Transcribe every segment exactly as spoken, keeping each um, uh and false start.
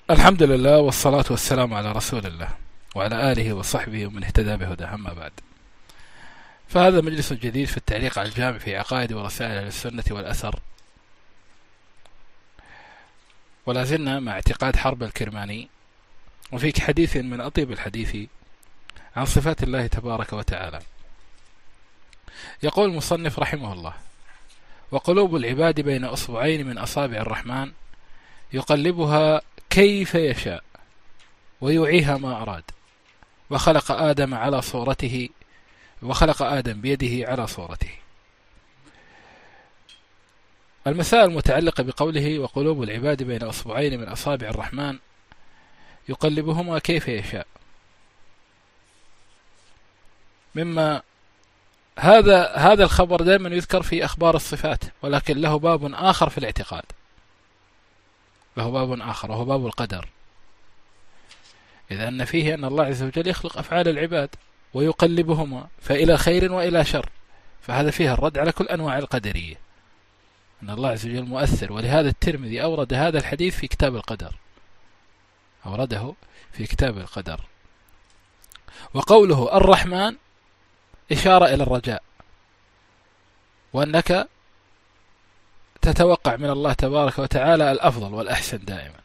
الحمد لله والصلاة والسلام على رسول الله وعلى آله وصحبه ومن اهتدى بهداه، أما بعد. فهذا مجلس جديد في التعليق على الجامع في عقائد ورسائل أهل السنة والأثر، ولا زلنا مع اعتقاد حرب الكرماني، وفي حديث من أطيب الحديث عن صفات الله تبارك وتعالى. يقول المصنف رحمه الله: وقلوب العباد بين أصبعين من أصابع الرحمن يقلبها كيف يشاء ويوعيها ما أراد، وخلق آدم على صورته وخلق آدم بيده على صورته. المسائل المتعلقة بقوله وقلوب العباد بين أصبعين من أصابع الرحمن يقلبهما كيف يشاء، مما هذا هذا الخبر دائما يذكر في أخبار الصفات، ولكن له باب آخر في الاعتقاد، له باب آخر وهو باب القدر، إذا أن فيه أن الله عز وجل يخلق أفعال العباد ويقلبهما فإلى خير وإلى شر، فهذا فيه الرد على كل أنواع القدرية، أن الله عز وجل مؤثر. ولهذا الترمذي أورد هذا الحديث في كتاب القدر، أورده في كتاب القدر. وقوله الرحمن إشارة إلى الرجاء، وأنك تتوقع من الله تبارك وتعالى الأفضل والأحسن دائما،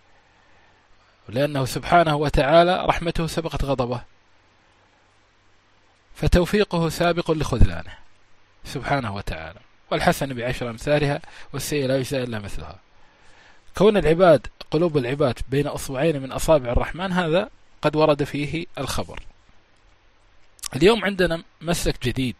لأنه سبحانه وتعالى رحمته سبقت غضبه، فتوفيقه سابق لخذلانه سبحانه وتعالى، والحسن بعشر أمثالها والسيئة لا يجزى إلا مثلها. كون العباد قلوب العباد بين أصبعين من أصابع الرحمن هذا قد ورد فيه الخبر. اليوم عندنا مسلك جديد،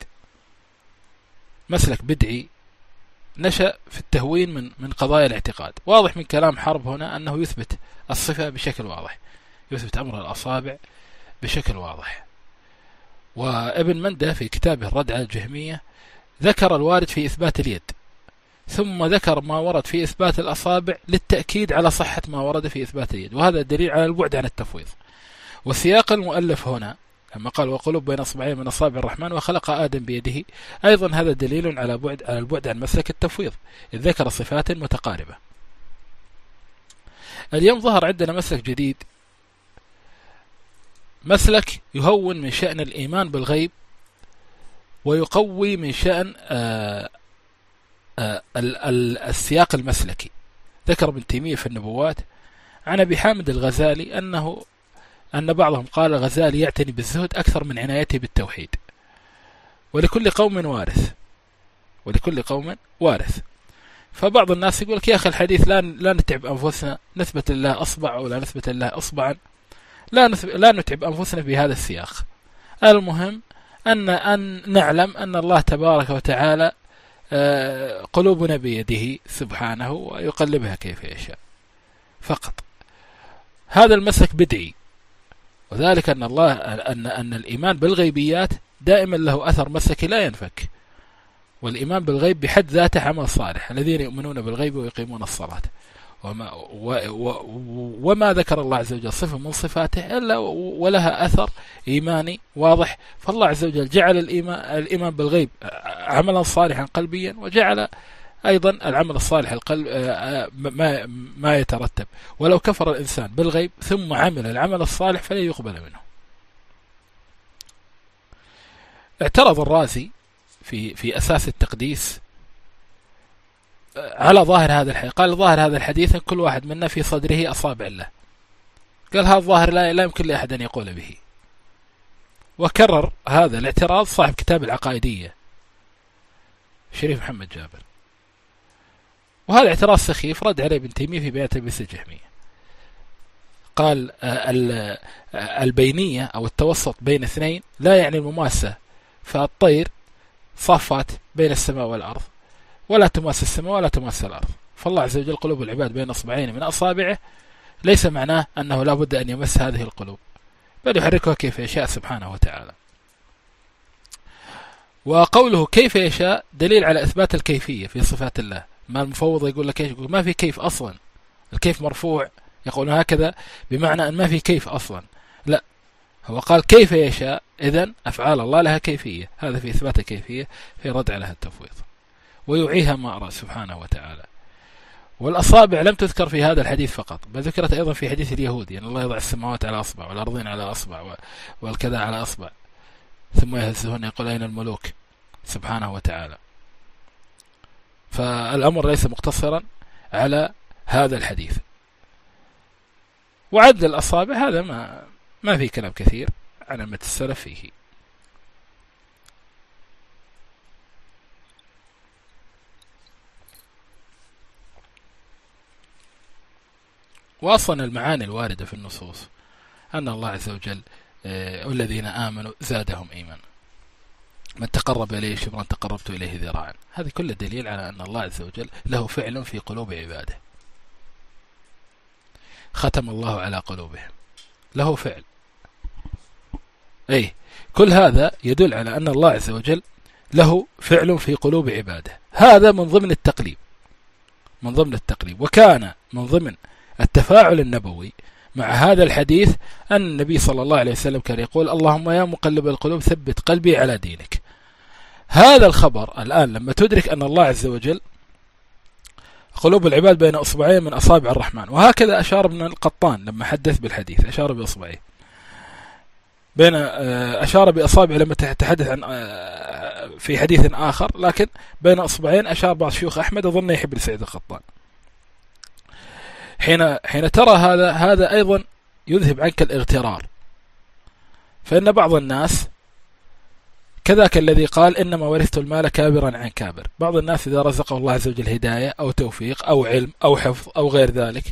مسلك بدعي نشأ في التهوين من من قضايا الاعتقاد. واضح من كلام حرب هنا أنه يثبت الصفة بشكل واضح، يثبت أمر الأصابع بشكل واضح. وابن منده في كتابه الرد على الجهمية ذكر الوارد في إثبات اليد، ثم ذكر ما ورد في إثبات الأصابع للتأكيد على صحة ما ورد في إثبات اليد، وهذا دليل على البعد عن التفويض. والسياق المؤلف هنا لما قال وقلوب بين أصبعين من أصابع الرحمن وخلق آدم بيده، أيضا هذا دليل على بعد على البعد عن مسلك التفويض، إذ ذكر صفات متقاربة. اليوم ظهر عندنا مسلك جديد، مسلك يهون من شأن الإيمان بالغيب ويقوي من شأن آآ آآ السياق المسلكي. ذكر ابن تيمية في النبوات عن أبي حامد الغزالي أنه أن بعضهم قال الغزالي يعتني بالزهد أكثر من عنايته بالتوحيد، ولكل قوم وارث ولكل قوم وارث. فبعض الناس يقول لك يا أخي الحديث لا لا نتعب أنفسنا نثبت الله أصبع ولا نثبت الله أصبعا، لا لا نتعب أنفسنا بهذا السياق. المهم أن أن نعلم أن الله تبارك وتعالى قلوبنا بيده سبحانه ويقلبها كيف يشاء فقط. هذا المسلك بدعي، وذلك أن الله أن أن الإيمان بالغيبيات دائما له أثر مسلكي لا ينفك، والإيمان بالغيب بحد ذاته عمل صالح، الذين يؤمنون بالغيب ويقيمون الصلاة. وما, و و وما ذكر الله عز وجل صفة من صفاته إلا ولها أثر إيماني واضح. فالله عز وجل جعل الإيمان, الإيمان بالغيب عملا صالحا قلبيا، وجعل أيضا العمل الصالح القلب ما, ما يترتب. ولو كفر الإنسان بالغيب ثم عمل العمل الصالح فلا يقبل منه. اعترض الرازي في في أساس التقديس على ظاهر هذا الحديث، قال ظاهر هذا الحديث كل واحد منا في صدره أصابع الله، قال هذا الظاهر لا, لا يمكن لأحد أن يقول به. وكرر هذا الاعتراض صاحب كتاب العقائدية شريف محمد جابر، وهذا اعتراض سخيف رد عليه ابن تيمية في بيان تلبيس الجهمية. قال البينية أو التوسط بين اثنين لا يعني المماسة، فالطير صافات بين السماء والأرض ولا تماس السماء ولا تماس الأرض. فالله عز وجل قلوب العباد بين أصبعين من أصابعه ليس معناه أنه لا بد أن يمس هذه القلوب، بل يحركها كيف يشاء سبحانه وتعالى. وقوله كيف يشاء دليل على إثبات الكيفية في صفات الله. ما المفوض يقول لك يقول ما في كيف أصلا، الكيف مرفوع، يقول هكذا بمعنى أن ما في كيف أصلا، لا، هو قال كيف يشاء، إذن أفعال الله لها كيفية، هذا في إثبات الكيفية في رد عليها التفويض. ويوعيها ما أراد سبحانه وتعالى. والأصابع لم تذكر في هذا الحديث فقط، بل ذكرت أيضا في حديث اليهود، يعني الله يضع السماوات على أصبع والأرضين على أصبع والكذا على أصبع ثم يهزهن يقول أين الملوك سبحانه وتعالى. فالأمر ليس مقتصرا على هذا الحديث. وعد الأصابع هذا ما ما في كلام كثير عن أمة السلف فيه. وأصلا المعاني الواردة في النصوص أن الله عز وجل والذين آمنوا زادهم إيمانا، من تقرب إليه شبرا تقربت إليه ذراعا. هذه كل دليل على أن الله عز وجل له فعل في قلوب عباده. ختم الله على قلوبهم، له فعل. أي كل هذا يدل على أن الله عز وجل له فعل في قلوب عباده. هذا من ضمن التقليب، من ضمن التقليب. وكان من ضمن التفاعل النبوي مع هذا الحديث أن النبي صلى الله عليه وسلم كان يقول اللهم يا مقلب القلوب ثبت قلبي على دينك. هذا الخبر الآن لما تدرك أن الله عز وجل قلوب العباد بين أصبعين من أصابع الرحمن، وهكذا أشار ابن القطان لما حدث بالحديث، أشار بأصبعيه بين أشار بأصابع لما تحدث عن في حديث آخر، لكن بين أصبعين أشار بعض شيوخ أحمد أظن يحب سعيد القطان. حين حين ترى هذا هذا أيضا يذهب عنك الاغترار، فإن بعض الناس كذاك الذي قال إنما ورثت المال كابرا عن كابر، بعض الناس إذا رزقه الله عز وجل هداية أو توفيق أو علم أو حفظ أو غير ذلك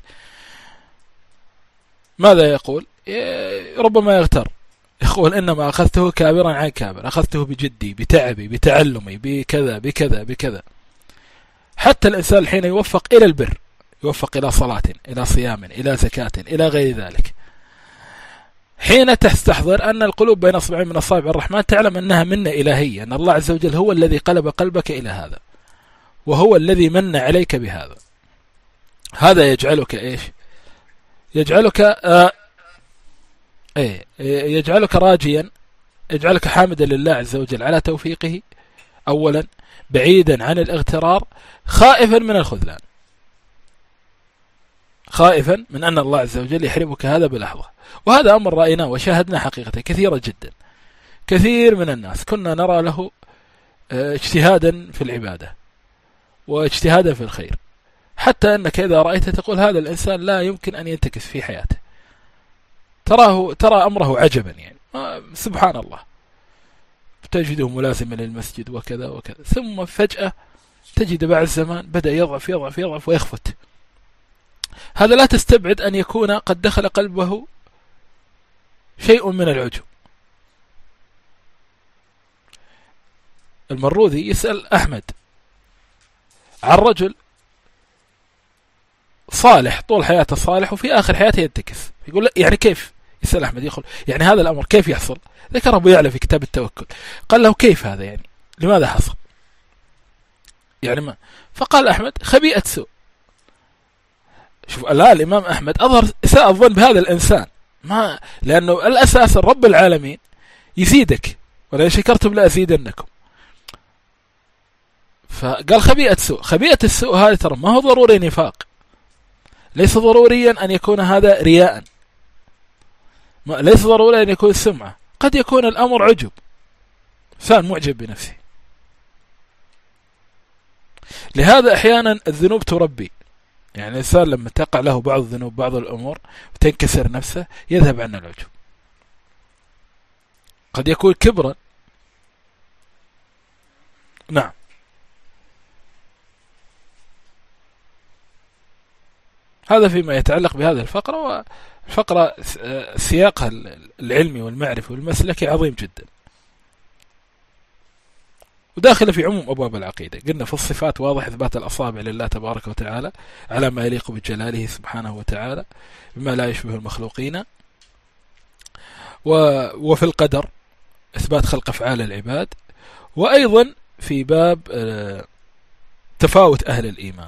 ماذا يقول؟ ربما يغتر، يقول إنما أخذته كابرا عن كابر، أخذته بجدي بتعبي بتعلمي بكذا بكذا بكذا. حتى الإنسان حين يوفق إلى البر، يوفق إلى صلاة إلى صيام إلى زكاة إلى غير ذلك، حين تستحضر أن القلوب بين أصبعين من أصابع الرحمن تعلم أنها منة إلهية، أن الله عز وجل هو الذي قلب قلبك إلى هذا، وهو الذي من عليك بهذا. هذا يجعلك إيش؟ يجعلك آه إيه يجعلك راجيا، يجعلك حامدا لله عز وجل على توفيقه أولا، بعيدا عن الاغترار، خائفا من الخذلان، خائفا من أن الله عز وجل يحرمك هذا بلحظة. وهذا أمر رأيناه وشاهدنا حقيقة كثيرة جدا. كثير من الناس كنا نرى له اجتهادا في العبادة واجتهادا في الخير، حتى أنك إذا رأيت تقول هذا الإنسان لا يمكن أن ينتكس في حياته، تراه ترى أمره عجبا، يعني سبحان الله، تجده ملازما للمسجد وكذا وكذا، ثم فجأة تجد بعد الزمان بدأ يضعف يضعف يضعف ويخفت. هذا لا تستبعد أن يكون قد دخل قلبه شيء من العجب. المروذي يسأل أحمد عن رجل صالح طول حياته صالح وفي آخر حياته ينتكس، يقول لا يعني كيف؟ يسأل أحمد يقول يعني هذا الأمر كيف يحصل؟ ذكر أبو يعلى في كتاب التوكل، قال له كيف هذا يعني لماذا حصل؟ يعني ما؟ فقال أحمد خبيئة سوء. شوف لا، الإمام أحمد أظهر إساءة الظن بهذا الإنسان، ما لأنه الأساس رب العالمين يزيدك ولئن شكرتم لأزيدنكم. فقال خبيئة سوء. خبيئة السوء هذا ترى ما هو ضروري نفاق، ليس ضروريا أن يكون هذا رياء، ليس ضروري أن يكون سمعة، قد يكون الأمر عجب، إنسان معجب بنفسه. لهذا أحيانا الذنوب تربي، يعني الإنسان لما تقع له بعض الذنوب بعض الأمور وتنكسر نفسه يذهب عنه العجب. قد يكون كبرا. نعم. هذا فيما يتعلق بهذه الفقرة، والفقرة سياقها العلمي والمعرفي والمسلكي عظيم جدا، وداخل في عموم أبواب العقيدة. قلنا في الصفات واضح إثبات الأصابع لله تبارك وتعالى على ما يليق بجلاله سبحانه وتعالى بما لا يشبه المخلوقين، وفي القدر إثبات خلق أفعال العباد، وأيضا في باب تفاوت أهل الإيمان،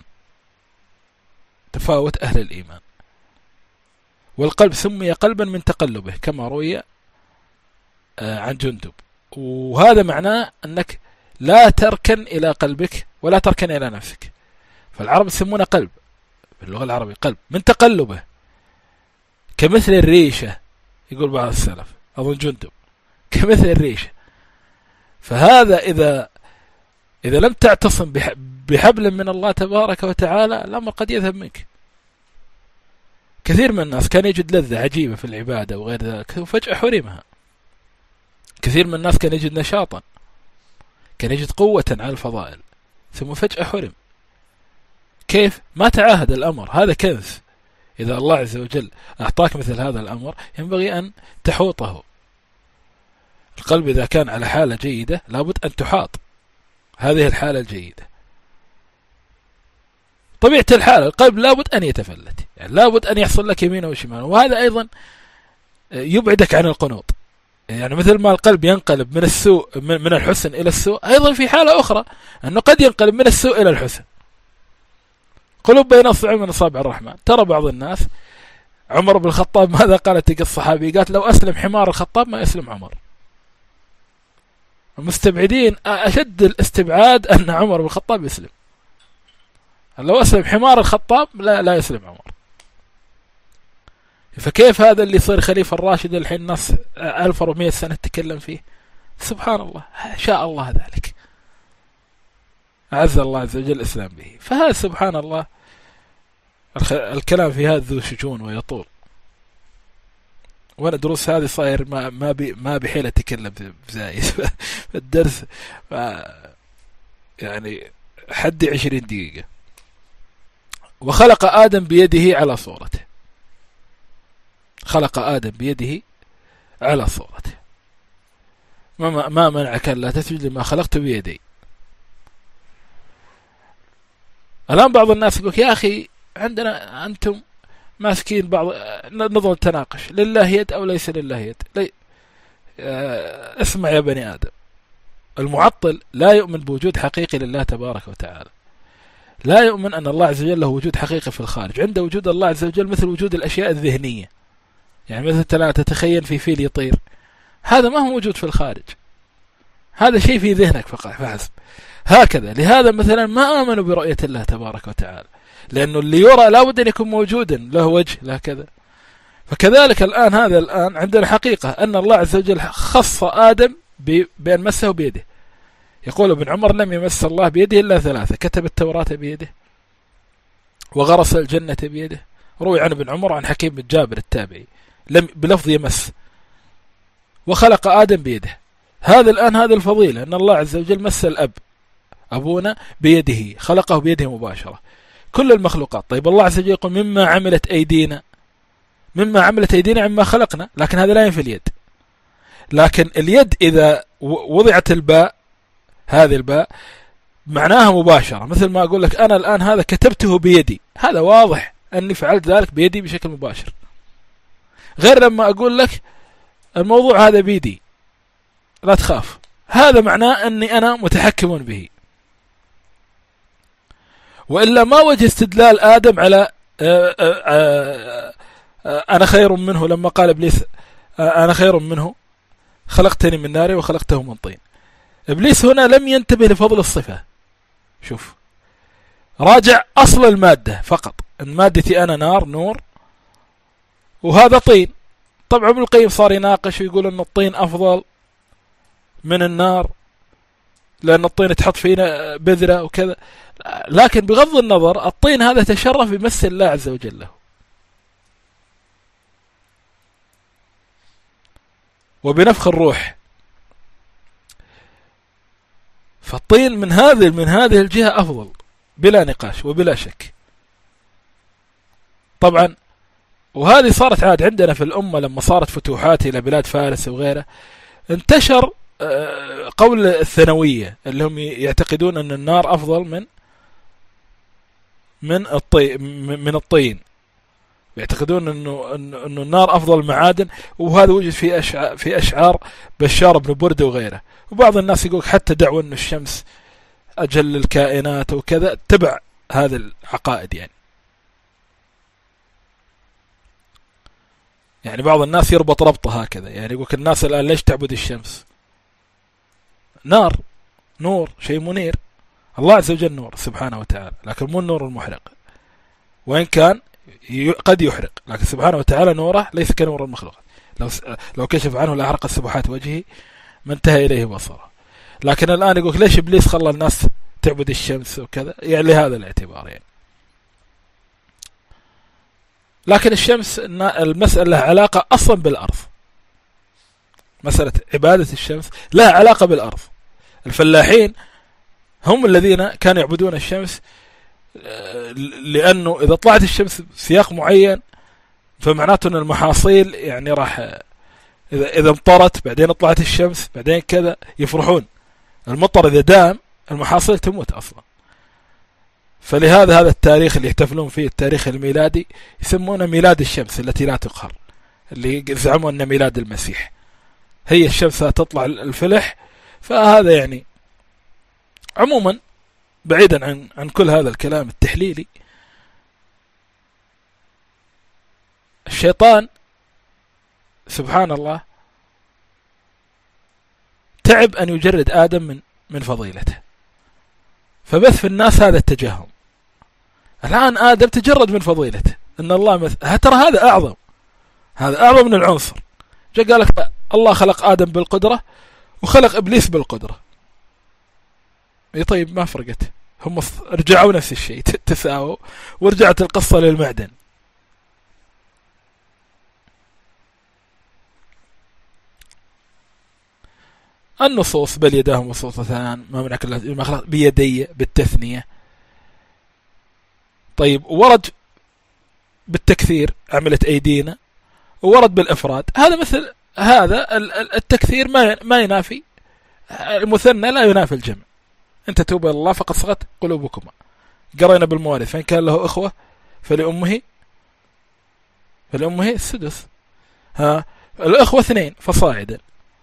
تفاوت أهل الإيمان. والقلب سمي قلبا من تقلبه كما روي عن جندب، وهذا معناه أنك لا تركن إلى قلبك ولا تركن إلى نفسك. فالعرب يسمونه قلب، باللغة العربية قلب من تقلبه كمثل الريشة، يقول بعض السلف أظن جندب، كمثل الريشة. فهذا إذا إذا لم تعتصم بحبل من الله تبارك وتعالى الأمر قد يذهب منك. كثير من الناس كان يجد لذة عجيبة في العبادة وغير ذلك وفجأة حرمها. كثير من الناس كان يجد نشاطا، كان يجد قوة على الفضائل، ثم فجأة حرم. كيف؟ ما تعاهد الأمر. هذا كنز، إذا الله عز وجل أعطاك مثل هذا الأمر ينبغي أن تحوطه. القلب إذا كان على حالة جيدة لابد أن تحاط هذه الحالة الجيدة. طبيعة الحال القلب لابد أن يتفلت، يعني لابد أن يحصل لك يمين وشمال، وهذا أيضا يبعدك عن القنوط. يعني مثل ما القلب ينقلب من السوء من الحسن إلى السوء، أيضا في حالة أخرى أنه قد ينقلب من السوء إلى الحسن. قلوب بين أصبع من أصابع الرحمن. ترى بعض الناس، عمر بن الخطاب ماذا قالت الصحابي؟ قالت لو أسلم حمار الخطاب ما يسلم عمر. المستبعدين أشد الاستبعاد أن عمر بن الخطاب يسلم. لو أسلم حمار الخطاب لا لا يسلم عمر. فكيف هذا اللي صار خليفة الراشد الحين الناس ألف وأربعمائة سنة تتكلم فيه؟ سبحان الله، شاء الله ذلك، أعز الله عز وجل الإسلام به. فهذا سبحان الله الكلام في هذا ذو شجون ويطول، وانا دروس هذه صاير ما ما بي ما بحيل اتكلم زايد في الدرس، يعني حدي عشرين دقيقة. وخلق آدم بيده على صورته، خلق آدم بيده على صورته. ما ما منعك لا تسجد لما خلقت بيدي. الآن بعض الناس يقول يا أخي عندنا أنتم ماسكين بعض نظل تناقش، لله يد أو ليس لله يد. لي... آه... اسمع يا بني آدم، المعطل لا يؤمن بوجود حقيقي لله تبارك وتعالى، لا يؤمن أن الله عز وجل له وجود حقيقي في الخارج. عنده وجود الله عز وجل مثل وجود الأشياء الذهنية، يعني مثل لا تتخيل في فيل يطير، هذا ما هو موجود في الخارج، هذا شيء في ذهنك فحسب. هكذا لهذا مثلا ما آمنوا برؤية الله تبارك وتعالى، لأنه اللي يرى لا بد أن يكون موجودا، له وجه له كذا. فكذلك الآن هذا الآن عندنا حقيقة أن الله عز وجل خص آدم بأن مسه بيده. يقول ابن عمر لم يمس الله بيده إلا ثلاثة: كتب التوراة بيده، وغرس الجنة بيده. روي عن ابن عمر عن حكيم بن جابر التابعي لم بلفظ يمس، وخلق آدم بيده. هذا الآن هذا الفضيلة أن الله عز وجل مس الأب أبونا بيده، خلقه بيده مباشرة. كل المخلوقات، طيب الله عز وجل يقول مما عملت أيدينا، مما عملت أيدينا عما خلقنا، لكن هذا لا ينفي اليد. لكن اليد إذا وضعت الباء، هذه الباء معناها مباشرة، مثل ما أقول لك أنا الآن هذا كتبته بيدي، هذا واضح أني فعلت ذلك بيدي بشكل مباشر، غير لما أقول لك الموضوع هذا بيدي لا تخاف، هذا معناه أني أنا متحكم به. وإلا ما وجه استدلال آدم على آآ آآ آآ أنا خير منه لما قال إبليس أنا خير منه خلقتني من نار وخلقته من طين. إبليس هنا لم ينتبه لفضل الصفة. شوف، راجع أصل المادة فقط، أن مادتي أنا نار نور وهذا طين. طبعا ابن القيم صار يناقش ويقول أن الطين أفضل من النار لأن الطين تحط فينا بذرة وكذا، لكن بغض النظر الطين هذا تشرف بمس الله عز وجل له. وبنفخ الروح، فالطين من هذه من هذه الجهة أفضل بلا نقاش وبلا شك. طبعا وهذه صارت عاد عندنا في الأمة لما صارت فتوحات إلى بلاد فارس وغيره، انتشر قول الثانوية اللي هم يعتقدون أن النار أفضل من من الطين من الطين يعتقدون أنه أنه النار أفضل معادن. وهذا وجد في أشعار في أشعار بشار بن بردة وغيره. وبعض الناس يقول حتى دعوى أن الشمس أجل الكائنات وكذا، تبع هذا العقائد. يعني يعني بعض الناس يربط ربطه هكذا، يعني يقول الناس الآن ليش تعبد الشمس؟ نار، نور، شيء منير. الله عز وجل نور سبحانه وتعالى، لكن مو النور المحرق. وإن كان قد يحرق، لكن سبحانه وتعالى نوره ليس كنور المخلوقات. لو لو كشف عنه لأحرق السبحات وجهه ما انتهى إليه بصره. لكن الآن يقول ليش إبليس خلى الناس تعبد الشمس وكذا، يعني لهذا الاعتبار يعني. لكن الشمس المسألة لها علاقة أصلا بالأرض، مسألة عبادة الشمس لها علاقة بالأرض. الفلاحين هم الذين كانوا يعبدون الشمس، لأنه إذا طلعت الشمس سياق معين فمعناته أن المحاصيل يعني راح، إذا إذا امطرت بعدين طلعت الشمس بعدين كذا يفرحون. المطر إذا دام المحاصيل تموت أصلا. فلهذا هذا التاريخ اللي يحتفلون فيه التاريخ الميلادي يسمونه ميلاد الشمس التي لا تقهر، اللي زعموا أن ميلاد المسيح هي الشمس تطلع الفلح. فهذا يعني عموما بعيدا عن عن كل هذا الكلام التحليلي، الشيطان سبحان الله تعب أن يجرد آدم من من فضيلته، فبث في الناس هذا التجهم. الآن آدم تجرد من فضيلته، أن الله مثل ترى هذا أعظم، هذا أعظم من العنصر. جاء قال لك الله خلق آدم بالقدرة وخلق إبليس بالقدرة. اي طيب ما فرقت، هم رجعوا نفس الشيء، تساووا ورجعت القصة للمعدن. النصوص بل يداه مبسوطتان ما منعك ما خلق بيدي بالتثنية. طيب ورد بالتكثير عملت أيدينا، وورد بالإفراد. هذا مثل هذا التكثير ما ما ينافي المثنى، لا ينافي الجمع. أنت توبوا إلى الله فقد صغت قلوبكما. قرينا بالموارث فإن كان له أخوة فلأمه فلأمه السدس. ها الأخوة اثنين فصاعدا.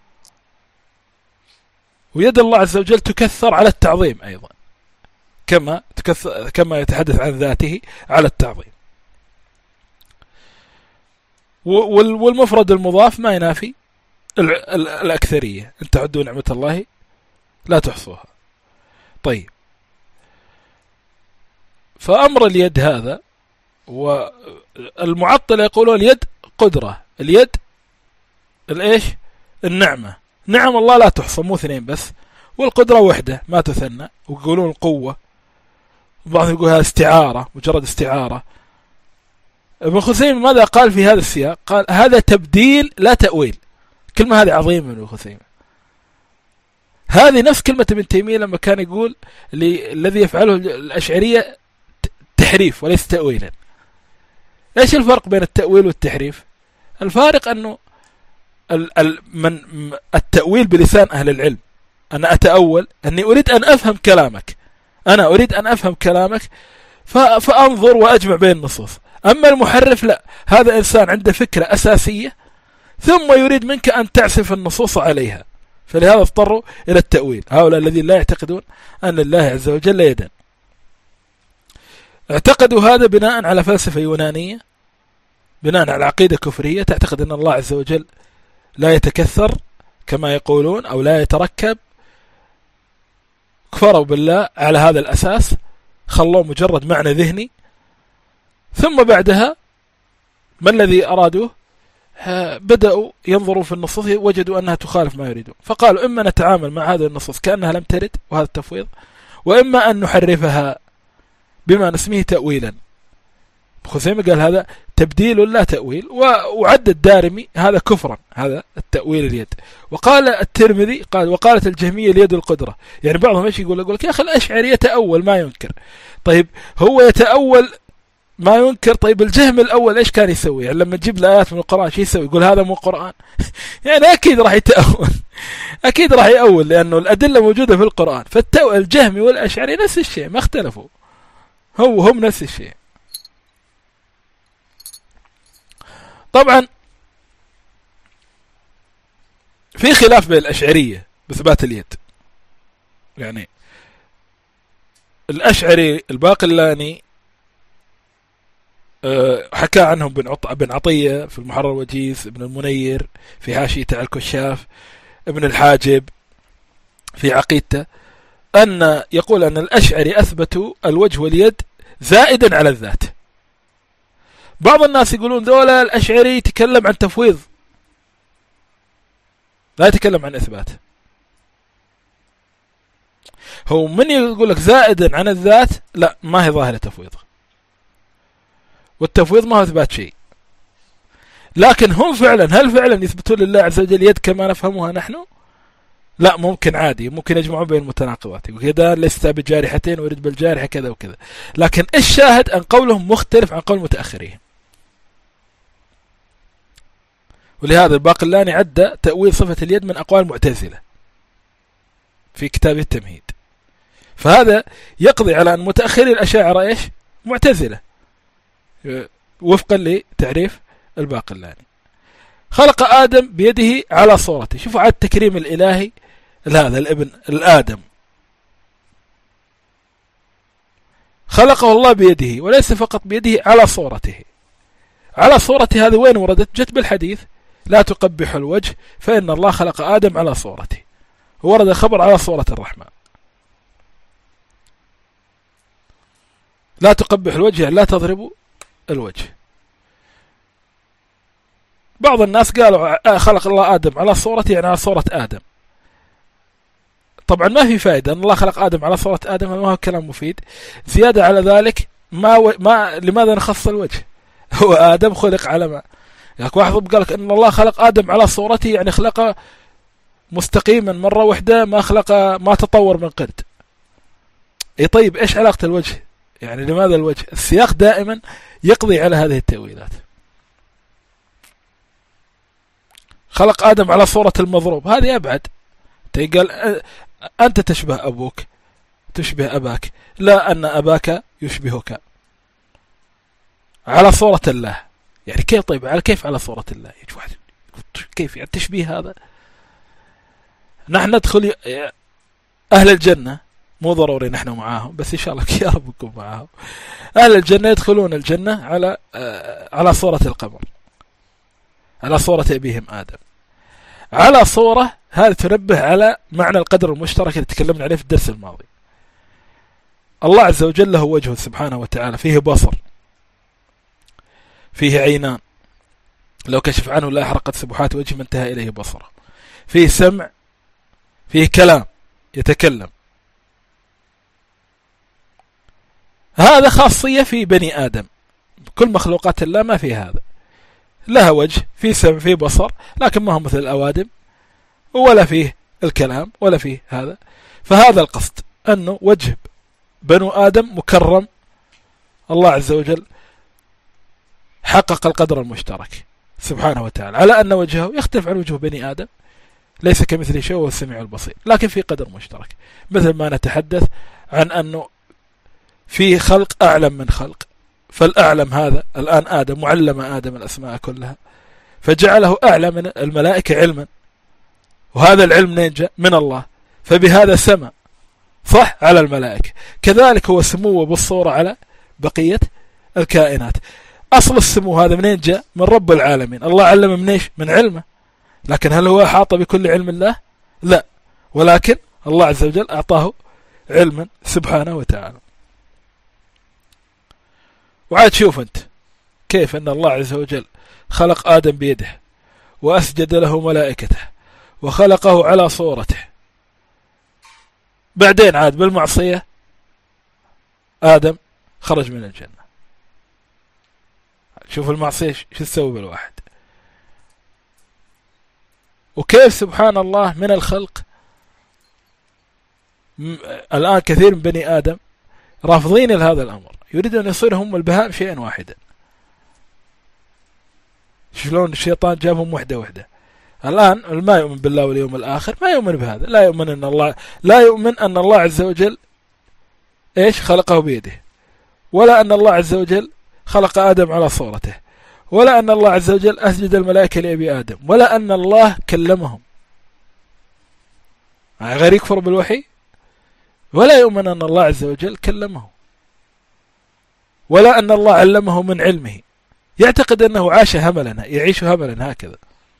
ويد الله عز وجل تكثر على التعظيم أيضا، كما تكثر كما يتحدث عن ذاته على التعظيم. والمفرد المضاف ما ينافي الأكثرية، أن تعدوا نعمة الله لا تحصوها. طيب فأمر اليد هذا، والمعطلة يقولون اليد قدرة، اليد الإيش النعمة، نعم الله لا تحصى مو اثنين بس، والقدرة وحدة ما تثنى. ويقولون القوة، بعضهم يقول هذا استعارة مجرد استعارة. ابن خثيمة ماذا قال في هذا السياق؟ قال هذا تبديل لا تأويل. كلمة هذه عظيمة من ابن خثيمة. هذه نفس كلمة ابن تيمية لما كان يقول الذي يفعله الأشعرية تحريف وليس تأويلا. ايش الفرق بين التأويل والتحريف؟ الفارق أنه من التأويل بلسان أهل العلم، أنا أتأول أني أريد أن أفهم كلامك، أنا أريد أن أفهم كلامك فأنظر وأجمع بين النصوص. أما المحرف لا، هذا إنسان عنده فكرة أساسية ثم يريد منك أن تعسف النصوص عليها، فلهذا اضطروا إلى التأويل. هؤلاء الذين لا يعتقدون أن الله عز وجل يدا، اعتقدوا هذا بناء على فلسفة يونانية، بناء على عقيدة كفرية تعتقد أن الله عز وجل لا يتكثر كما يقولون أو لا يتركب. كفروا بالله على هذا الأساس، خلوه مجرد معنى ذهني. ثم بعدها ما الذي أرادوه؟ بدأوا ينظروا في النصوص وجدوا أنها تخالف ما يريدون، فقالوا إما نتعامل مع هذه النصوص كأنها لم ترد وهذا التفويض، وإما أن نحرفها بما نسميه تأويلا. خثيمة قال هذا تبديل لا تأويل، وعد الدارمي هذا كفرا، هذا التأويل اليد. وقال الترمذي قال وقالت الجهمية اليد القدرة. يعني بعضهم ايش يقول؟ يقول لك يا أخي الأشعري يتأول ما ينكر. طيب هو يتأول ما ينكر، طيب الجهم الأول إيش كان يسوي؟ يعني لما تجيب الآيات من القرآن شو يسوي؟ يقول هذا مو قرآن. يعني أكيد راح يتأول، أكيد راح يأول، لأنه الأدلة موجودة في القرآن. فالتأول الجهمي والأشعري نفس الشيء، ما اختلفوا، هو هم نفس الشيء. طبعا في خلاف بين الأشعرية بإثبات اليد. يعني الأشعري الباقلاني حكى عنهم بن عطية في المحرر والوجيز، ابن المنير في حاشية على الكشاف، ابن الحاجب في عقيدته، أن يقول أن الأشعري أثبتوا الوجه واليد زائدا على الذات. بعض الناس يقولون ذولا الأشعري يتكلم عن تفويض، لا يتكلم عن إثبات. هو من يقول لك زائدا عن الذات، لا، ما هي ظاهرة تفويض، والتفويض ما هو إثبات شيء. لكن هم فعلا هل فعلا يثبتون لله عز وجل يد كما نفهمها نحن؟ لا، ممكن عادي، ممكن يجمعون بين المتناقضات، وكذا لست بجارحتين ويرد بالجارحة كذا وكذا. لكن الشاهد أن قولهم مختلف عن قول المتأخرين. ولهذا الباقلاني عد تأويل صفة اليد من أقوال المعتزلة في كتابه التمهيد. فهذا يقضي على أن متأخري الأشاعرة إيش؟ معتزلة وفقا لتعريف الباقلاني. خلق آدم بيده على صورته. شوفوا عاد التكريم الإلهي هذا الابن الآدم، خلقه الله بيده، وليس فقط بيده، على صورته. على صورته هذه وين وردت؟ جت بالحديث لا تقبح الوجه فإن الله خلق آدم على صورته، ورد خبر على صورة الرحمن. لا تقبح الوجه لا تضرب الوجه. بعض الناس قالوا خلق الله آدم على صورته يعني على صورة آدم. طبعا ما في فائدة أن الله خلق آدم على صورة آدم، ما هو كلام مفيد. زيادة على ذلك ما, و... ما لماذا نخص الوجه؟ هو آدم خلق على ما يعني واحد قال لك أن الله خلق آدم على صورته يعني خلق مستقيما مرة واحدة، ما خلق ما تطور من قرد. اي طيب ايش علاقة الوجه؟ يعني لماذا الوجه؟ السياق دائما يقضي على هذه التأويلات. خلق آدم على صورة المضروب، هذه أبعد. قال أنت تشبه أبوك، تشبه أباك، لا أن أباك يشبهك. على صورة الله يعني كيف؟ طيب على كيف على صورة الله؟ كيف يعني تشبيه هذا؟ نحن ندخل أهل الجنة، مو ضروري نحن معاهم، بس إن شاء الله يا رب نكون معاهم. أهل الجنة يدخلون الجنة على على صورة القمر، على صورة أبيهم آدم، على صورة. هذا تنبه على معنى القدر المشترك اللي تكلمنا عليه في الدرس الماضي. الله عز وجل له وجه سبحانه وتعالى، فيه بصر، فيه عينان، لو كشف عنه لا حرقت سبحات وجه ما انتهى إليه بصره. فيه سمع، فيه كلام يتكلم. هذا خاصية في بني آدم، كل مخلوقات الله ما في هذا. لها وجه، في سمع، في بصر، لكن ما هو مثل الأوادم، ولا فيه الكلام، ولا فيه هذا. فهذا القصد، أنه وجه بنو آدم مكرم. الله عز وجل حقق القدر المشترك سبحانه وتعالى، على أن وجهه يختلف عن وجه بني آدم، ليس كمثل شيء وهو السميع البصير، لكن في قدر مشترك. مثل ما نتحدث عن أنه في خلق أعلم من خلق، فالأعلم هذا الآن آدم، وعلم آدم الأسماء كلها فجعله أعلى من الملائكة علما، وهذا العلم نينجا من الله، فبهذا سمى صح على الملائكة. كذلك هو سموه بالصورة على بقية الكائنات. أصل السمو هذا منين جاء؟ من رب العالمين. الله علم من إيش؟ من علمه. لكن هل هو أحاط بكل علم الله؟ لا، ولكن الله عز وجل أعطاه علما سبحانه وتعالى. وعاد شوف أنت كيف أن الله عز وجل خلق آدم بيده، وأسجد له ملائكته، وخلقه على صورته. بعدين عاد بالمعصية آدم خرج من الجنة. شوف المعصية شو تسوي بالواحد. وكيف سبحان الله من الخلق. الآن كثير من بني آدم رافضين لهذا الأمر، يريدون أن يصير هم البهائم شيئا واحدا. شلون الشيطان جابهم وحدة وحدة. الآن ما يؤمن بالله واليوم الآخر ما يؤمن بهذا، لا يؤمن أن الله لا يؤمن أن الله عز وجل إيش خلقه بيده، ولا أن الله عز وجل خلق آدم على صورته، ولا أن الله عز وجل أسجد الملائكة لأبي آدم، ولا أن الله كلمهم. غير يكفر بالوحي، ولا يؤمن أن الله عز وجل كلمه، ولا أن الله علمه من علمه. يعتقد أنه عاش هملا، يعيش هملا هكذا.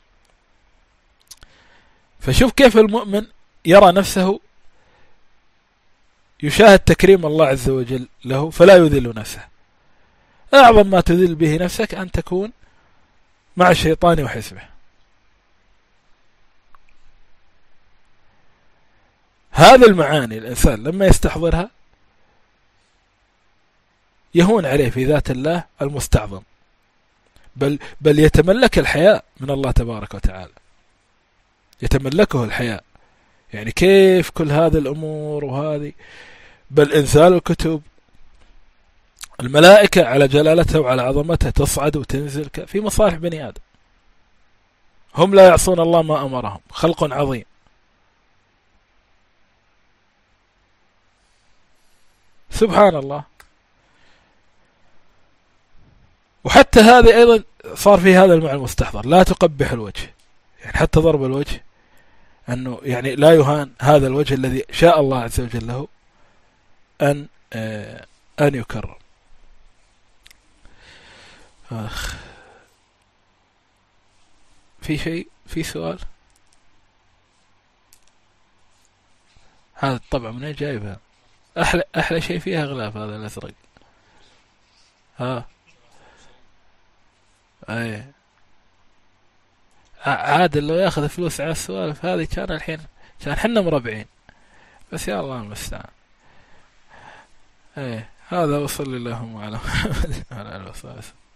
فشوف كيف المؤمن يرى نفسه يشاهد تكريم الله عز وجل له فلا يذل نفسه. أعظم ما تذل به نفسك أن تكون مع الشيطان وحزبه. هذه المعاني الإنسان لما يستحضرها يهون عليه في ذات الله المستعظم، بل, بل يتملك الحياء من الله تبارك وتعالى، يتملكه الحياء. يعني كيف كل هذه الأمور وهذه، بل إنزال الكتب، الملائكة على جلالتها وعلى عظمتها تصعد وتنزل في مصالح بني آدم، هم لا يعصون الله ما أمرهم، خلق عظيم. سبحان الله. وحتى هذه أيضا صار في هذا المعنى المستحضر، لا تقبح الوجه، يعني حتى ضرب الوجه أنه يعني لا يهان هذا الوجه الذي شاء الله عز وجل له أن آه أن يكرم. آخ. في شيء، في سؤال؟ هذا الطبع من جايبها؟ أحلى أحلى شيء فيها غلاف هذا الأزرق. ها أي عادل لو ياخذ فلوس على السوالف هذه كان الحين كان حنا مربعين، بس يا الله المستعان. ايه هذا، وصلى اللهم على محمد وعلى اله وصحبه.